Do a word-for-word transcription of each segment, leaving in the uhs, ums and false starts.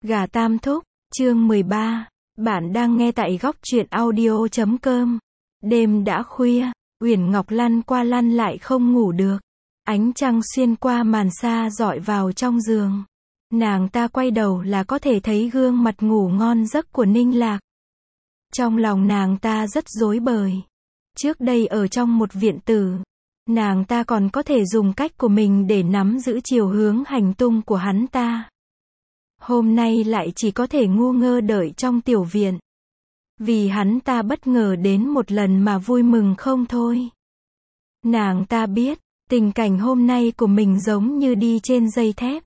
Gà Tam Thúc, chương mười ba. Bạn đang nghe tại góc truyện audio chấm com. Đêm đã khuya, Uyển Ngọc lăn qua lăn lại không ngủ được. Ánh trăng xuyên qua màn sa rọi vào trong giường. Nàng ta quay đầu là có thể thấy gương mặt ngủ ngon giấc của Ninh Lạc. Trong lòng nàng ta rất rối bời. Trước đây ở trong một viện tử, nàng ta còn có thể dùng cách của mình để nắm giữ chiều hướng hành tung của hắn ta. Hôm nay lại chỉ có thể ngu ngơ đợi trong tiểu viện. Vì hắn ta bất ngờ đến một lần mà vui mừng không thôi. Nàng ta biết, tình cảnh hôm nay của mình giống như đi trên dây thép.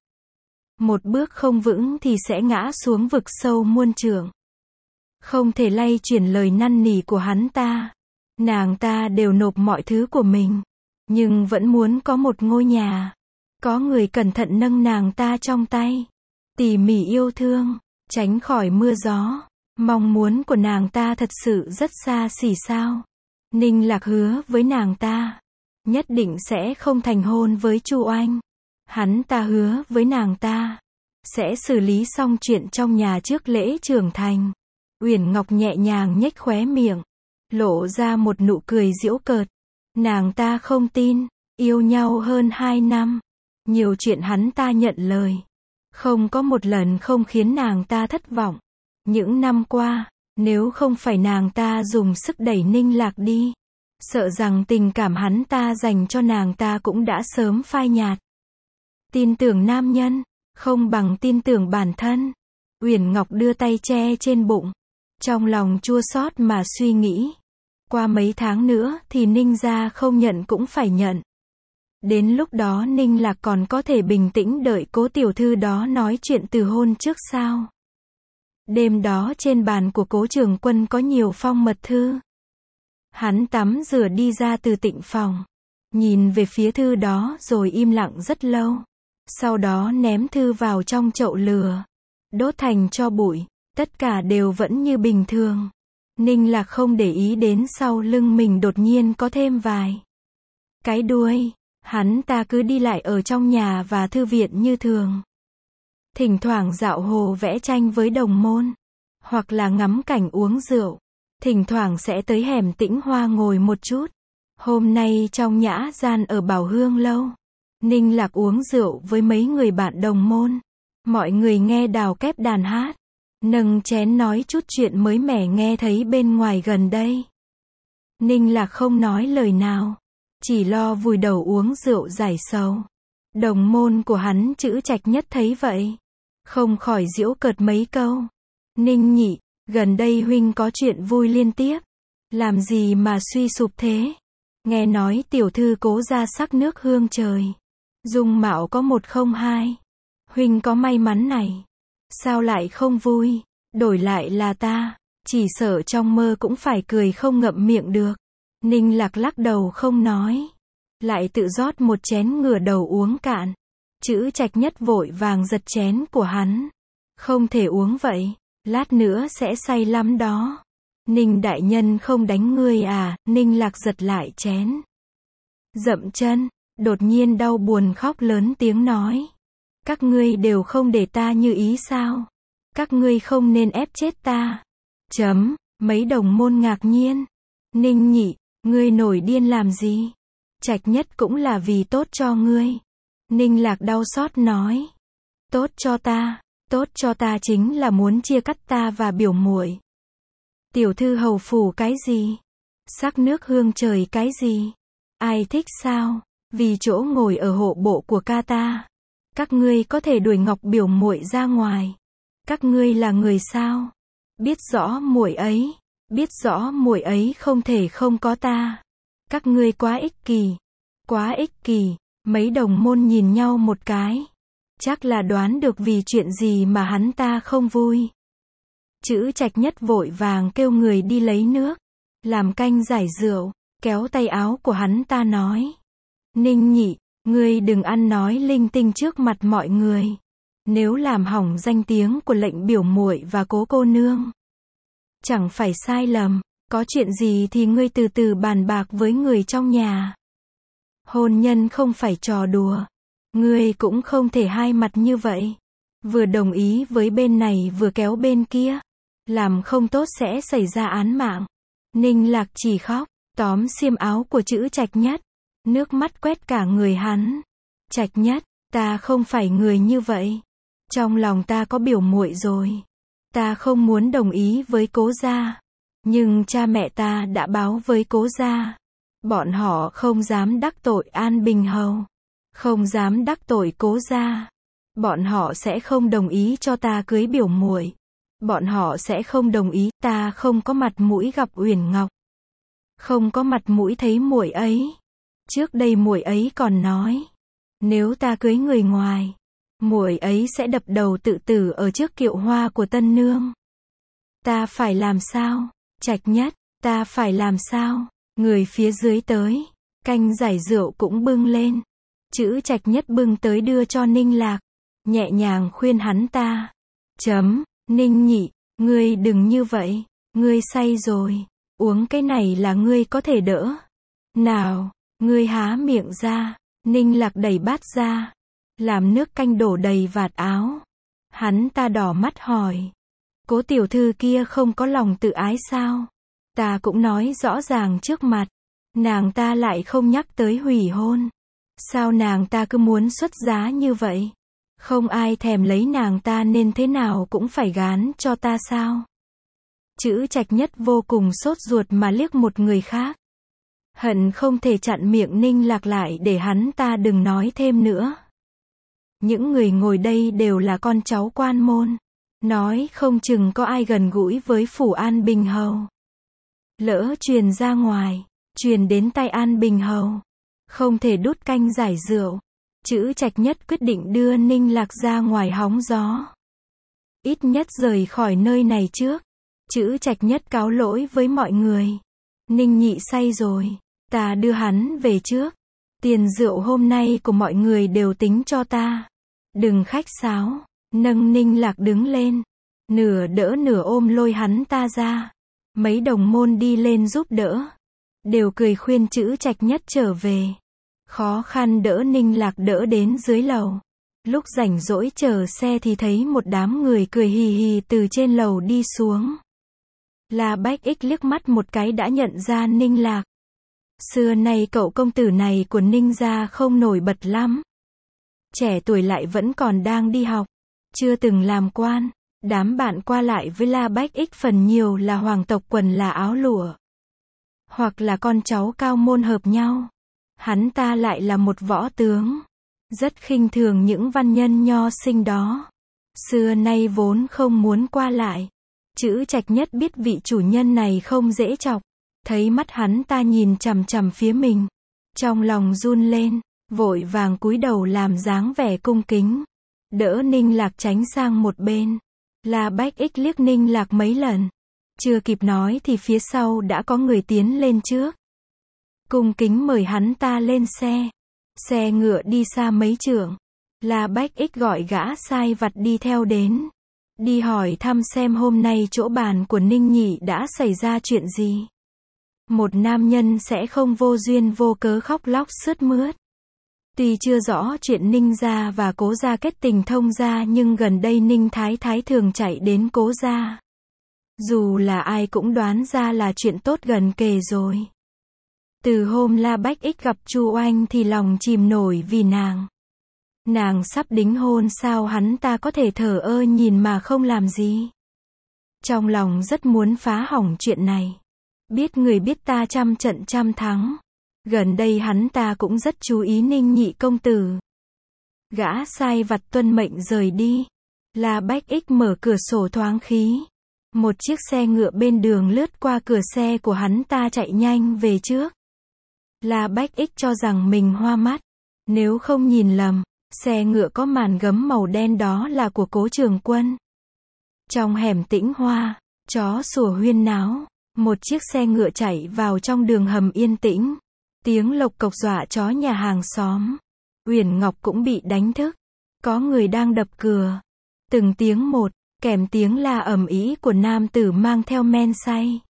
Một bước không vững thì sẽ ngã xuống vực sâu muôn trượng. Không thể lay chuyển lời năn nỉ của hắn ta. Nàng ta đều nộp mọi thứ của mình, nhưng vẫn muốn có một ngôi nhà. Có người cẩn thận nâng nàng ta trong tay, tỉ mỉ yêu thương, tránh khỏi mưa gió. Mong muốn của nàng ta thật sự rất xa xỉ sao. Ninh Lạc hứa với nàng ta, nhất định sẽ không thành hôn với Chu Oanh. Hắn ta hứa với nàng ta, sẽ xử lý xong chuyện trong nhà trước lễ trưởng thành. Uyển Ngọc nhẹ nhàng nhếch khóe miệng, lộ ra một nụ cười giễu cợt. Nàng ta không tin, yêu nhau hơn hai năm. Nhiều chuyện hắn ta nhận lời. Không có một lần không khiến nàng ta thất vọng. Những năm qua, nếu không phải nàng ta dùng sức đẩy Ninh Lạc đi, sợ rằng tình cảm hắn ta dành cho nàng ta cũng đã sớm phai nhạt. Tin tưởng nam nhân, không bằng tin tưởng bản thân. Uyển Ngọc đưa tay che trên bụng, trong lòng chua xót mà suy nghĩ. Qua mấy tháng nữa thì Ninh gia không nhận cũng phải nhận. Đến lúc đó Ninh Lạc còn có thể bình tĩnh đợi cố tiểu thư đó nói chuyện từ hôn trước sao. Đêm đó trên bàn của Cố Trường Quân có nhiều phong mật thư. Hắn tắm rửa đi ra từ tịnh phòng, nhìn về phía thư đó rồi im lặng rất lâu. Sau đó ném thư vào trong chậu lửa, đốt thành tro bụi. Tất cả đều vẫn như bình thường. Ninh Lạc không để ý đến sau lưng mình đột nhiên có thêm vài cái đuôi. Hắn ta cứ đi lại ở trong nhà và thư viện như thường. Thỉnh thoảng dạo hồ vẽ tranh với đồng môn, hoặc là ngắm cảnh uống rượu. Thỉnh thoảng sẽ tới hẻm Tĩnh Hoa ngồi một chút. Hôm nay trong nhã gian ở Bảo Hương lâu, Ninh Lạc uống rượu với mấy người bạn đồng môn. Mọi người nghe đào kép đàn hát, nâng chén nói chút chuyện mới mẻ nghe thấy bên ngoài gần đây. Ninh Lạc không nói lời nào, chỉ lo vùi đầu uống rượu giải sầu. Đồng môn của hắn Chữ Trạch Nhất thấy vậy, không khỏi giễu cợt mấy câu. Ninh nhị, gần đây huynh có chuyện vui liên tiếp, làm gì mà suy sụp thế? Nghe nói tiểu thư Cố gia sắc nước hương trời, dung mạo có một không hai. Huynh có may mắn này, sao lại không vui? Đổi lại là ta, chỉ sợ trong mơ cũng phải cười không ngậm miệng được. Ninh Lạc lắc đầu không nói, lại tự rót một chén ngửa đầu uống cạn. Chữ Trạch Nhất vội vàng giật chén của hắn. Không thể uống vậy, lát nữa sẽ say lắm đó. Ninh đại nhân không đánh ngươi à? Ninh Lạc giật lại chén, dậm chân, đột nhiên đau buồn khóc lớn tiếng nói. Các ngươi đều không để ta như ý sao? Các ngươi không nên ép chết ta. Chấm, mấy đồng môn ngạc nhiên. Ninh nhị, ngươi nổi điên làm gì? Trạch Nhất cũng là vì tốt cho ngươi. Ninh Lạc đau xót nói. Tốt cho ta, tốt cho ta chính là muốn chia cắt ta và biểu muội. Tiểu thư hầu phủ cái gì? Sắc nước hương trời cái gì? Ai thích sao? Vì chỗ ngồi ở hộ bộ của ca ta, các ngươi có thể đuổi Ngọc biểu muội ra ngoài. Các ngươi là người sao? Biết rõ muội ấy, biết rõ muội ấy không thể không có ta. Các ngươi quá ích kỷ, quá ích kỷ. Mấy đồng môn nhìn nhau một cái, chắc là đoán được vì chuyện gì mà hắn ta không vui. Chữ Trạch Nhất vội vàng kêu người đi lấy nước, làm canh giải rượu, kéo tay áo của hắn ta nói. Ninh nhị, ngươi đừng ăn nói linh tinh trước mặt mọi người. Nếu làm hỏng danh tiếng của lệnh biểu muội và Cố cô nương, chẳng phải sai lầm. Có chuyện gì thì ngươi từ từ bàn bạc với người trong nhà. Hôn nhân không phải trò đùa. Ngươi cũng không thể hai mặt như vậy. Vừa đồng ý với bên này vừa kéo bên kia. Làm không tốt sẽ xảy ra án mạng. Ninh Lạc chỉ khóc, tóm xiêm áo của Trữ Trạch Nhất. Nước mắt quét cả người hắn. Trạch Nhất, ta không phải người như vậy. Trong lòng ta có biểu muội rồi. Ta không muốn đồng ý với Cố gia. Nhưng cha mẹ ta đã báo với Cố gia. Bọn họ không dám đắc tội An Bình Hầu. Không dám đắc tội Cố gia. Bọn họ sẽ không đồng ý cho ta cưới biểu muội. Bọn họ sẽ không đồng ý, ta không có mặt mũi gặp Uyển Ngọc. Không có mặt mũi thấy muội ấy. Trước đây muội ấy còn nói, nếu ta cưới người ngoài, muội ấy sẽ đập đầu tự tử ở trước kiệu hoa của tân nương. Ta phải làm sao? Trạch Nhất, ta phải làm sao? Người phía dưới tới, canh giải rượu cũng bưng lên. Trữ Trạch Nhất bưng tới đưa cho Ninh Lạc, nhẹ nhàng khuyên hắn ta. Chấm, Ninh nhị, ngươi đừng như vậy, ngươi say rồi, uống cái này là ngươi có thể đỡ. Nào, ngươi há miệng ra. Ninh Lạc đẩy bát ra, làm nước canh đổ đầy vạt áo. Hắn ta đỏ mắt hỏi, Cố tiểu thư kia không có lòng tự ái sao? Ta cũng nói rõ ràng trước mặt, nàng ta lại không nhắc tới hủy hôn. Sao nàng ta cứ muốn xuất giá như vậy? Không ai thèm lấy nàng ta nên thế nào cũng phải gán cho ta sao? Trữ Trạch Nhất vô cùng sốt ruột mà liếc một người khác. Hận không thể chặn miệng Ninh Lạc lại để hắn ta đừng nói thêm nữa. Những người ngồi đây đều là con cháu quan môn. Nói không chừng có ai gần gũi với phủ An Bình Hầu. Lỡ truyền ra ngoài, truyền đến tay An Bình Hầu. Không thể đút canh giải rượu. Trữ Trạch Nhất quyết định đưa Ninh Lạc ra ngoài hóng gió. Ít nhất rời khỏi nơi này trước. Trữ Trạch Nhất cáo lỗi với mọi người. Ninh nhị say rồi, ta đưa hắn về trước. Tiền rượu hôm nay của mọi người đều tính cho ta. Đừng khách sáo. Nâng Ninh Lạc đứng lên. Nửa đỡ nửa ôm lôi hắn ta ra. Mấy đồng môn đi lên giúp đỡ. Đều cười khuyên Trữ Trạch Nhất trở về. Khó khăn đỡ Ninh Lạc đỡ đến dưới lầu. Lúc rảnh rỗi chờ xe thì thấy một đám người cười hì hì từ trên lầu đi xuống. La Bách Ích liếc mắt một cái đã nhận ra Ninh Lạc. Xưa nay cậu công tử này của Ninh gia không nổi bật lắm. Trẻ tuổi lại vẫn còn đang đi học. Chưa từng làm quan. Đám bạn qua lại với La Bách Ích phần nhiều là hoàng tộc quần là áo lụa. Hoặc là con cháu cao môn hợp nhau. Hắn ta lại là một võ tướng. Rất khinh thường những văn nhân nho sinh đó. Xưa nay vốn không muốn qua lại. Trữ Trạch Nhất biết vị chủ nhân này không dễ chọc. Thấy mắt hắn ta nhìn chằm chằm phía mình. Trong lòng run lên. Vội vàng cúi đầu làm dáng vẻ cung kính. Đỡ Ninh Lạc tránh sang một bên. La Bách Ích liếc Ninh Lạc mấy lần. Chưa kịp nói thì phía sau đã có người tiến lên trước. Cung kính mời hắn ta lên xe. Xe ngựa đi xa mấy trượng. La Bách Ích gọi gã sai vặt đi theo đến. Đi hỏi thăm xem hôm nay chỗ bàn của Ninh nhị đã xảy ra chuyện gì. Một nam nhân sẽ không vô duyên vô cớ khóc lóc sướt mướt. Tuy chưa rõ chuyện Ninh gia và Cố gia kết tình thông gia nhưng gần đây Ninh Thái Thái thường chạy đến Cố gia. Dù là ai cũng đoán ra là chuyện tốt gần kề rồi. Từ hôm La Bách Ích gặp Chu Oanh thì lòng chìm nổi vì nàng. Nàng sắp đính hôn sao hắn ta có thể thờ ơ nhìn mà không làm gì. Trong lòng rất muốn phá hỏng chuyện này. Biết người biết ta trăm trận trăm thắng. Gần đây hắn ta cũng rất chú ý Ninh nhị công tử. Gã sai vặt tuân mệnh rời đi. La Bách Ích mở cửa sổ thoáng khí. Một chiếc xe ngựa bên đường lướt qua cửa xe của hắn ta chạy nhanh về trước. La Bách Ích cho rằng mình hoa mắt. Nếu không nhìn lầm, xe ngựa có màn gấm màu đen đó là của Cố Trường Quân. Trong hẻm tĩnh hoa, chó sủa huyên náo. Một chiếc xe ngựa chạy vào trong đường hầm yên tĩnh. Tiếng lộc cộc dọa chó nhà hàng xóm. Uyển Ngọc cũng bị đánh thức. Có người đang đập cửa. Từng tiếng một, kèm tiếng la ầm ĩ của nam tử mang theo men say.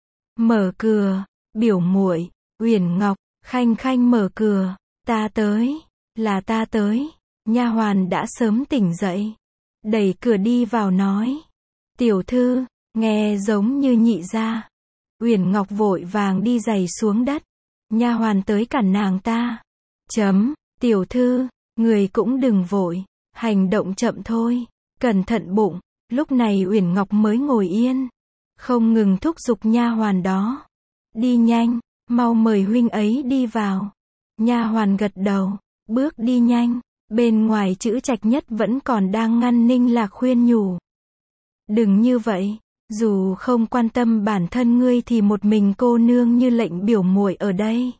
Mở cửa, biểu muội, Uyển Ngọc, khanh khanh mở cửa. Ta tới, là ta tới. Nha hoàn đã sớm tỉnh dậy. đẩy cửa đi vào nói. Tiểu thư, nghe giống như nhị gia. Uyển Ngọc vội vàng đi giày xuống đất. Nha hoàn tới cản nàng ta. Chấm, tiểu thư, người cũng đừng vội, hành động chậm thôi, cẩn thận bụng. Lúc này Uyển Ngọc mới ngồi yên, không ngừng thúc giục nha hoàn đó. Đi nhanh, mau mời huynh ấy đi vào. Nha hoàn gật đầu, bước đi nhanh. Bên ngoài Chữ Trạch Nhất vẫn còn đang ngăn Ninh Lạc khuyên nhủ. Đừng như vậy, dù không quan tâm bản thân ngươi thì một mình cô nương như lệnh biểu muội ở đây.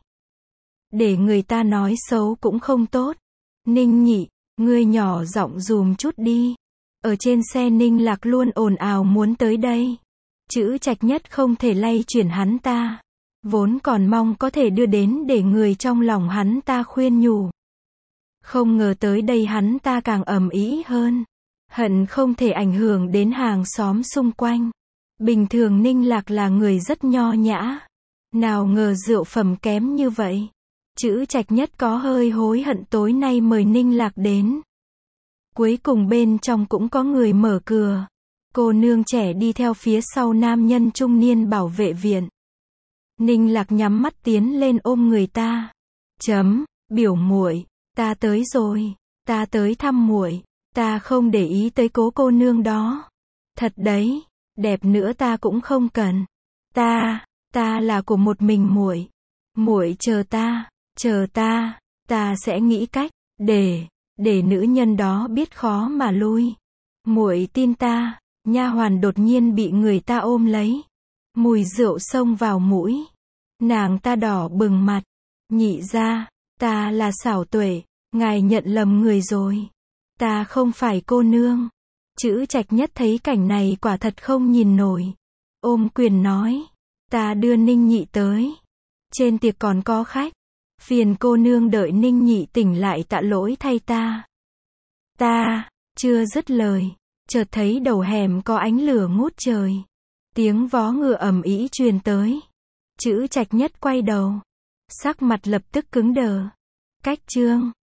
Để người ta nói xấu cũng không tốt. Ninh nhị, ngươi nhỏ giọng dùm chút đi. Ở trên xe Ninh Lạc luôn ồn ào muốn tới đây. Chữ Trạch Nhất không thể lay chuyển hắn ta. Vốn còn mong có thể đưa đến để người trong lòng hắn ta khuyên nhủ. Không ngờ tới đây hắn ta càng ầm ĩ hơn. Hận không thể ảnh hưởng đến hàng xóm xung quanh. Bình thường Ninh Lạc là người rất nho nhã. Nào ngờ rượu phẩm kém như vậy. Chữ Trạch Nhất có hơi hối hận tối nay mời Ninh Lạc đến. Cuối cùng bên trong cũng có người mở cửa. Cô nương trẻ đi theo phía sau nam nhân trung niên bảo vệ viện. Ninh Lạc nhắm mắt tiến lên ôm người ta. Chấm, biểu muội, ta tới rồi, ta tới thăm muội, ta không để ý tới cố cô nương đó. Thật đấy, đẹp nữa ta cũng không cần. Ta, ta là của một mình muội. Muội chờ ta, chờ ta, ta sẽ nghĩ cách để để nữ nhân đó biết khó mà lui. Muội tin ta. Nha hoàn đột nhiên bị người ta ôm lấy. Mùi rượu xông vào mũi. Nàng ta đỏ bừng mặt. Nhị gia, ta là Xảo Tuệ, ngài nhận lầm người rồi. Ta không phải cô nương. Chữ Trạch Nhất thấy cảnh này quả thật không nhìn nổi. Ôm quyền nói, ta đưa Ninh nhị tới. Trên tiệc còn có khách. Phiền cô nương đợi Ninh nhị tỉnh lại tạ lỗi thay ta. Ta, chưa dứt lời. Chợt thấy đầu hẻm có ánh lửa ngút trời. Tiếng vó ngựa ầm ĩ truyền tới. Chữ Trạch Nhất quay đầu. Sắc mặt lập tức cứng đờ. Cách chương